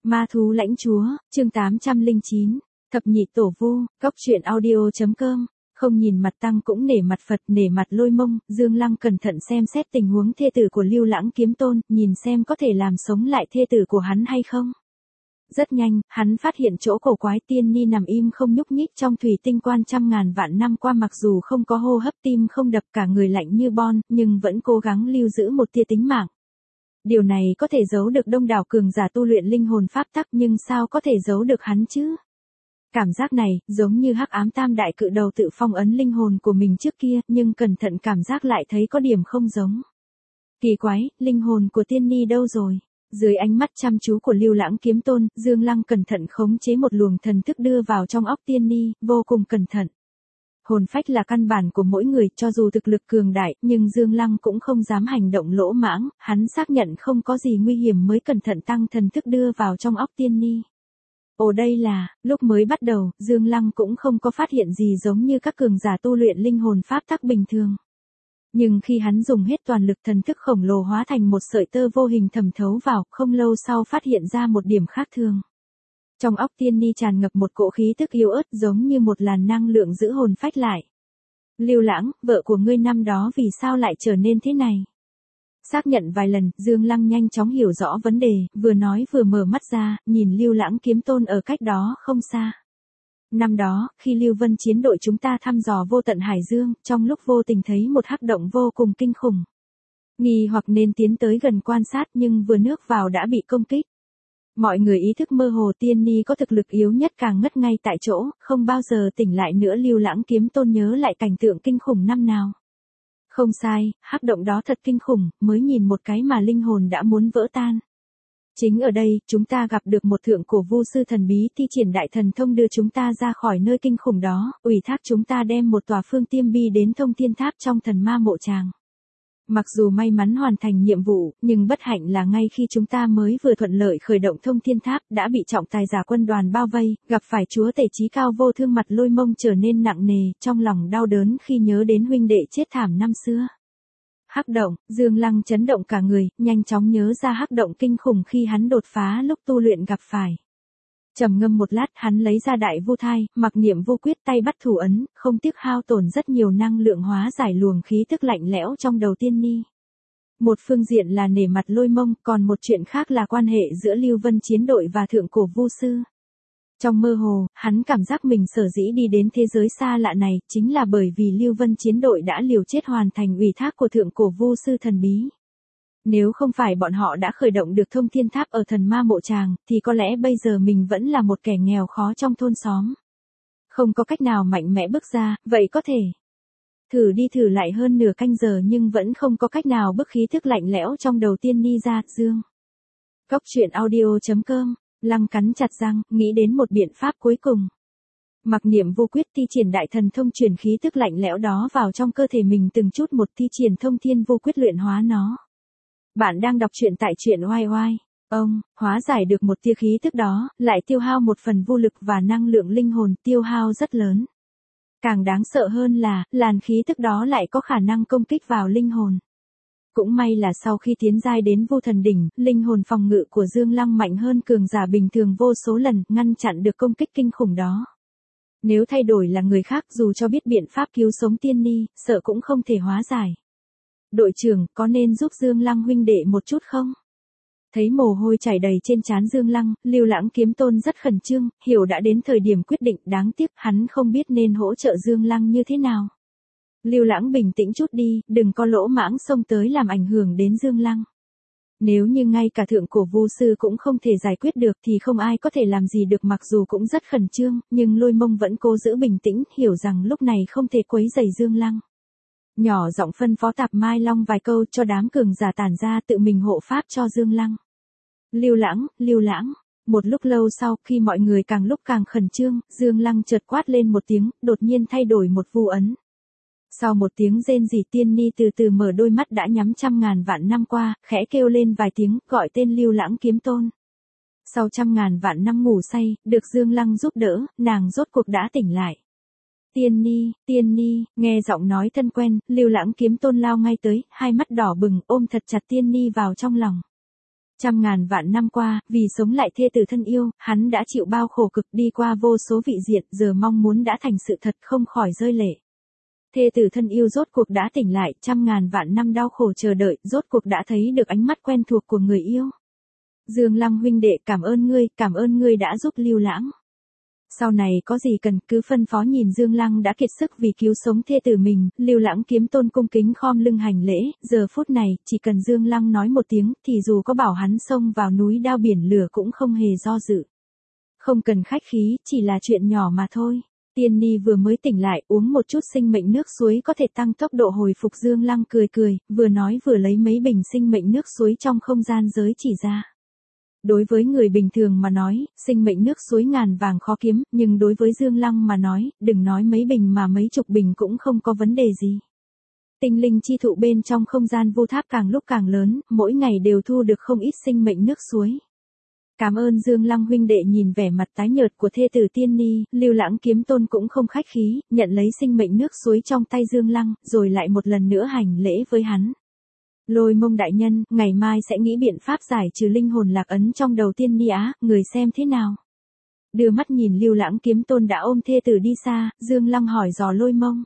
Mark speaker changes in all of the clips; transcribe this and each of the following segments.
Speaker 1: Ma thú lãnh chúa, chương 809, thập nhị tổ vu, góc truyện audio.com. Không nhìn mặt Tăng cũng nể mặt Phật, nể mặt Lôi Mông, Dương Lăng cẩn thận xem xét tình huống thê tử của Lưu Lãng Kiếm Tôn, nhìn xem có thể làm sống lại thê tử của hắn hay không. Rất nhanh, hắn phát hiện chỗ cổ quái tiên ni nằm im không nhúc nhích trong thủy tinh quan trăm ngàn vạn năm qua, mặc dù không có hô hấp, tim không đập, cả người lạnh như bon, nhưng vẫn cố gắng lưu giữ một tia tính mạng. Điều này có thể giấu được đông đảo cường giả tu luyện linh hồn pháp tắc, nhưng sao có thể giấu được hắn chứ? Cảm giác này, giống như hắc ám tam đại cự đầu tự phong ấn linh hồn của mình trước kia, nhưng cẩn thận cảm giác lại thấy có điểm không giống. Kỳ quái, linh hồn của tiên ni đâu rồi? Dưới ánh mắt chăm chú của Lưu Lãng Kiếm Tôn, Dương Lăng cẩn thận khống chế một luồng thần thức đưa vào trong óc tiên ni, vô cùng cẩn thận. Hồn phách là căn bản của mỗi người, cho dù thực lực cường đại, nhưng Dương Lăng cũng không dám hành động lỗ mãng, hắn xác nhận không có gì nguy hiểm mới cẩn thận tăng thần thức đưa vào trong óc tiên ni. Ồ, đây là, lúc mới bắt đầu, Dương Lăng cũng không có phát hiện gì giống như các cường giả tu luyện linh hồn pháp tắc bình thường. Nhưng khi hắn dùng hết toàn lực, thần thức khổng lồ hóa thành một sợi tơ vô hình thẩm thấu vào, không lâu sau phát hiện ra một điểm khác thường. Trong óc tiên ni tràn ngập một cỗ khí tức yếu ớt, giống như một làn năng lượng giữ hồn phách lại. Lưu Lãng, vợ của ngươi năm đó vì sao lại trở nên thế này? Xác nhận vài lần, Dương Lăng nhanh chóng hiểu rõ vấn đề, vừa nói vừa mở mắt ra, nhìn Lưu Lãng Kiếm Tôn ở cách đó không xa. Năm đó, khi Lưu Vân chiến đội chúng ta thăm dò vô tận Hải Dương, trong lúc vô tình thấy một hắc động vô cùng kinh khủng. Nghi hoặc nên tiến tới gần quan sát, nhưng vừa nước vào đã bị công kích. Mọi người ý thức mơ hồ, tiên ni có thực lực yếu nhất càng ngất ngay tại chỗ, không bao giờ tỉnh lại nữa. Lưu Lãng Kiếm Tôn nhớ lại cảnh tượng kinh khủng năm nào. Không sai, hắc động đó thật kinh khủng, mới nhìn một cái mà linh hồn đã muốn vỡ tan. Chính ở đây, chúng ta gặp được một thượng cổ vu sư thần bí thi triển đại thần thông đưa chúng ta ra khỏi nơi kinh khủng đó, ủy thác chúng ta đem một tòa phương tiêm bi đến thông thiên tháp trong thần ma mộ tràng. Mặc dù may mắn hoàn thành nhiệm vụ, nhưng bất hạnh là ngay khi chúng ta mới vừa thuận lợi khởi động thông thiên tháp, đã bị trọng tài giả quân đoàn bao vây, gặp phải chúa tể trí cao vô thương. Mặt Lôi Mông trở nên nặng nề, trong lòng đau đớn khi nhớ đến huynh đệ chết thảm năm xưa. Hắc động, Dương Lăng chấn động cả người, nhanh chóng nhớ ra hắc động kinh khủng khi hắn đột phá lúc tu luyện gặp phải. Trầm ngâm một lát, hắn lấy ra đại vu thai, mặc niệm vu quyết, tay bắt thủ ấn, không tiếc hao tổn rất nhiều năng lượng hóa giải luồng khí tức lạnh lẽo trong đầu tiên ni. Một phương diện là nể mặt Lôi Mông, còn một chuyện khác là quan hệ giữa Lưu Vân chiến đội và thượng cổ vu sư. Trong mơ hồ, hắn cảm giác mình sở dĩ đi đến thế giới xa lạ này, chính là bởi vì Lưu Vân chiến đội đã liều chết hoàn thành ủy thác của thượng cổ vu sư thần bí. Nếu không phải bọn họ đã khởi động được thông thiên tháp ở thần ma mộ tràng, thì có lẽ bây giờ mình vẫn là một kẻ nghèo khó trong thôn xóm. Không có cách nào mạnh mẽ bước ra, vậy có thể thử đi thử lại hơn nửa canh giờ nhưng vẫn không có cách nào bức khí thức lạnh lẽo trong đầu tiên ni ra. Dương. Góc truyện audio.com. Lăng cắn chặt răng, nghĩ đến một biện pháp cuối cùng. Mặc niệm vô quyết, thi triển đại thần thông truyền khí tức lạnh lẽo đó vào trong cơ thể mình, từng chút một thi triển thông thiên vô quyết luyện hóa nó. Bạn đang đọc truyện tại truyện oai oai. Hóa giải được một tia khí tức đó, lại tiêu hao một phần vô lực và năng lượng linh hồn, tiêu hao rất lớn. Càng đáng sợ hơn là, làn khí tức đó lại có khả năng công kích vào linh hồn. Cũng may là sau khi tiến giai đến Vu Thần đỉnh, linh hồn phòng ngự của Dương Lăng mạnh hơn cường giả bình thường vô số lần, ngăn chặn được công kích kinh khủng đó. Nếu thay đổi là người khác, dù cho biết biện pháp cứu sống tiên ni, sợ cũng không thể hóa giải. Đội trưởng, có nên giúp Dương Lăng huynh đệ một chút không? Thấy mồ hôi chảy đầy trên trán Dương Lăng, Lưu Lãng Kiếm Tôn rất khẩn trương, hiểu đã đến thời điểm quyết định, đáng tiếc hắn không biết nên hỗ trợ Dương Lăng như thế nào. Lưu Lãng bình tĩnh chút đi, đừng có lỗ mãng xông tới làm ảnh hưởng đến Dương Lăng. Nếu như ngay cả thượng cổ vu sư cũng không thể giải quyết được thì không ai có thể làm gì được. Mặc dù cũng rất khẩn trương, nhưng Lôi Mông vẫn cố giữ bình tĩnh, hiểu rằng lúc này không thể quấy rầy Dương Lăng. Nhỏ giọng phân phó Tạp Mai Long vài câu cho đám cường giả tản ra, tự mình hộ pháp cho Dương Lăng. Lưu Lãng. Một lúc lâu sau, khi mọi người càng lúc càng khẩn trương, Dương Lăng chợt quát lên một tiếng, đột nhiên thay đổi một vu ấn. Sau một tiếng rên rỉ, tiên ni từ từ mở đôi mắt đã nhắm trăm ngàn vạn năm qua, khẽ kêu lên vài tiếng, gọi tên Lưu Lãng Kiếm Tôn. Sau trăm ngàn vạn năm ngủ say, được Dương Lăng giúp đỡ, nàng rốt cuộc đã tỉnh lại. Tiên ni, nghe giọng nói thân quen, Lưu Lãng Kiếm Tôn lao ngay tới, hai mắt đỏ bừng, ôm thật chặt tiên ni vào trong lòng. Trăm ngàn vạn năm qua, vì sống lại thê tử thân yêu, hắn đã chịu bao khổ cực đi qua vô số vị diện, giờ mong muốn đã thành sự thật không khỏi rơi lệ. Thê tử thân yêu rốt cuộc đã tỉnh lại, trăm ngàn vạn năm đau khổ chờ đợi, rốt cuộc đã thấy được ánh mắt quen thuộc của người yêu. Dương Lăng huynh đệ, cảm ơn ngươi đã giúp Lưu Lãng. Sau này có gì cần cứ phân phó. Nhìn Dương Lăng đã kiệt sức vì cứu sống thê tử mình, Lưu Lãng Kiếm Tôn cung kính khom lưng hành lễ, giờ phút này, chỉ cần Dương Lăng nói một tiếng, thì dù có bảo hắn xông vào núi đao biển lửa cũng không hề do dự. Không cần khách khí, chỉ là chuyện nhỏ mà thôi. Tiên Ni vừa mới tỉnh lại, uống một chút sinh mệnh nước suối có thể tăng tốc độ hồi phục. Dương Lăng cười cười, vừa nói vừa lấy mấy bình sinh mệnh nước suối trong không gian giới chỉ ra. Đối với người bình thường mà nói, sinh mệnh nước suối ngàn vàng khó kiếm, nhưng đối với Dương Lăng mà nói, đừng nói mấy bình mà mấy chục bình cũng không có vấn đề gì. Tinh linh chi thụ bên trong không gian vu tháp càng lúc càng lớn, mỗi ngày đều thu được không ít sinh mệnh nước suối. Cảm ơn Dương Lăng huynh đệ. Nhìn vẻ mặt tái nhợt của thê tử Tiên Ni, Lưu Lãng Kiếm Tôn cũng không khách khí, nhận lấy sinh mệnh nước suối trong tay Dương Lăng, rồi lại một lần nữa hành lễ với hắn. Lôi Mông đại nhân, ngày mai sẽ nghĩ biện pháp giải trừ linh hồn lạc ấn trong đầu Tiên Ni á, người xem thế nào? Đưa mắt nhìn Lưu Lãng Kiếm Tôn đã ôm thê tử đi xa, Dương Lăng hỏi dò Lôi Mông.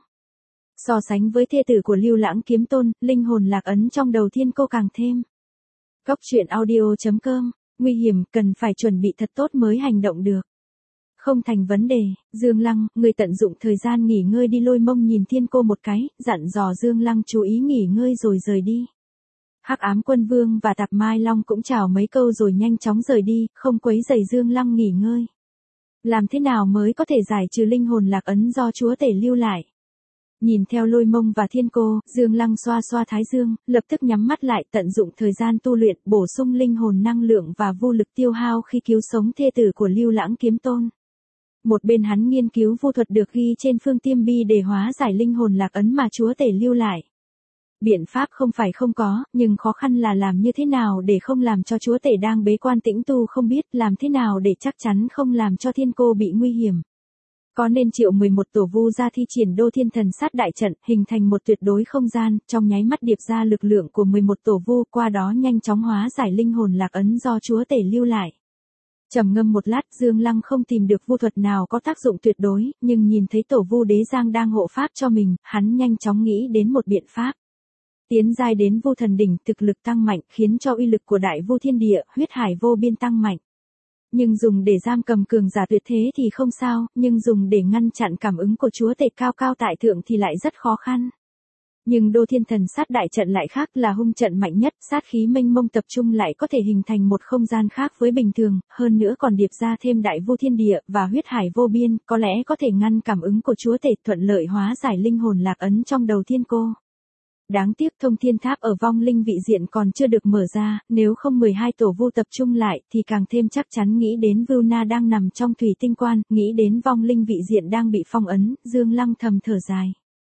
Speaker 1: So sánh với thê tử của Lưu Lãng Kiếm Tôn, linh hồn lạc ấn trong đầu Thiên Cô càng thêm. Góc truyện audio.com, nguy hiểm, cần phải chuẩn bị thật tốt mới hành động được. Không thành vấn đề, Dương Lăng, người tận dụng thời gian nghỉ ngơi đi. Lôi Mông nhìn Thiên Cô một cái, dặn dò Dương Lăng chú ý nghỉ ngơi rồi rời đi. Hắc Ám Quân Vương và Tạp Mai Long cũng chào mấy câu rồi nhanh chóng rời đi, không quấy rầy Dương Lăng nghỉ ngơi. Làm thế nào mới có thể giải trừ linh hồn lạc ấn do chúa tể lưu lại? Nhìn theo Lôi Mông và Thiên Cô, Dương Lăng xoa xoa thái dương, lập tức nhắm mắt lại, tận dụng thời gian tu luyện, bổ sung linh hồn năng lượng và vô lực tiêu hao khi cứu sống thê tử của Lưu Lãng Kiếm Tôn. Một bên hắn nghiên cứu vu thuật được ghi trên phương tiêm bi để hóa giải linh hồn lạc ấn mà chúa tể lưu lại. Biện pháp không phải không có, nhưng khó khăn là làm như thế nào để không làm cho chúa tể đang bế quan tĩnh tu không biết, làm thế nào để chắc chắn không làm cho Thiên Cô bị nguy hiểm. Có nên triệu 11 tổ vu ra thi triển Đô Thiên Thần Sát đại trận, hình thành một tuyệt đối không gian, trong nháy mắt điệp ra lực lượng của 11 tổ vu, qua đó nhanh chóng hóa giải linh hồn lạc ấn do chúa tể lưu lại. Trầm ngâm một lát, Dương Lăng không tìm được vu thuật nào có tác dụng tuyệt đối, nhưng nhìn thấy tổ vu đế giang đang hộ pháp cho mình, hắn nhanh chóng nghĩ đến một biện pháp. Tiến giai đến vu thần đỉnh, thực lực tăng mạnh, khiến cho uy lực của đại vu thiên địa, huyết hải vô biên tăng mạnh. Nhưng dùng để giam cầm cường giả tuyệt thế thì không sao, nhưng dùng để ngăn chặn cảm ứng của chúa tể cao cao tại thượng thì lại rất khó khăn. Nhưng Đô Thiên Thần Sát đại trận lại khác, là hung trận mạnh nhất, sát khí mênh mông tập trung lại có thể hình thành một không gian khác với bình thường, hơn nữa còn điệp ra thêm đại vu thiên địa và huyết hải vô biên, có lẽ có thể ngăn cảm ứng của chúa tể, thuận lợi hóa giải linh hồn lạc ấn trong đầu Thiên Cô. Đáng tiếc thông thiên tháp ở vong linh vị diện còn chưa được mở ra, nếu không 12 tổ vu tập trung lại thì càng thêm chắc chắn nghĩ đến Vưu Na đang nằm trong thủy tinh quan, nghĩ đến vong linh vị diện đang bị phong ấn, Dương Lăng thầm thở dài.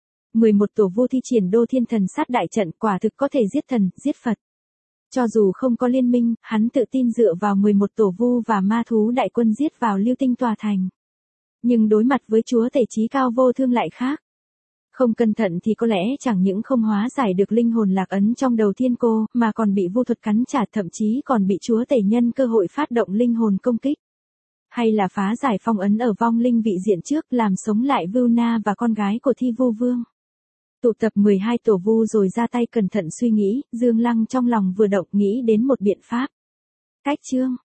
Speaker 1: 11 tổ vu thi triển Đô Thiên Thần Sát đại trận quả thực có thể giết thần, giết Phật. Cho dù không có liên minh, hắn tự tin dựa vào 11 tổ vu và ma thú đại quân giết vào Lưu Tinh tòa thành. Nhưng đối mặt với chúa tể chí cao vô thương lại khác. Không cẩn thận thì có lẽ chẳng những không hóa giải được linh hồn lạc ấn trong đầu Thiên Cô, mà còn bị vu thuật cắn trả, thậm chí còn bị chúa tể nhân cơ hội phát động linh hồn công kích. Hay là phá giải phong ấn ở vong linh vị diện trước, làm sống lại Vưu Na và con gái của Thi Vu Vương. Tụ tập 12 tổ vu rồi ra tay cẩn thận suy nghĩ, Dương Lăng trong lòng vừa động nghĩ đến một biện pháp. Cách chương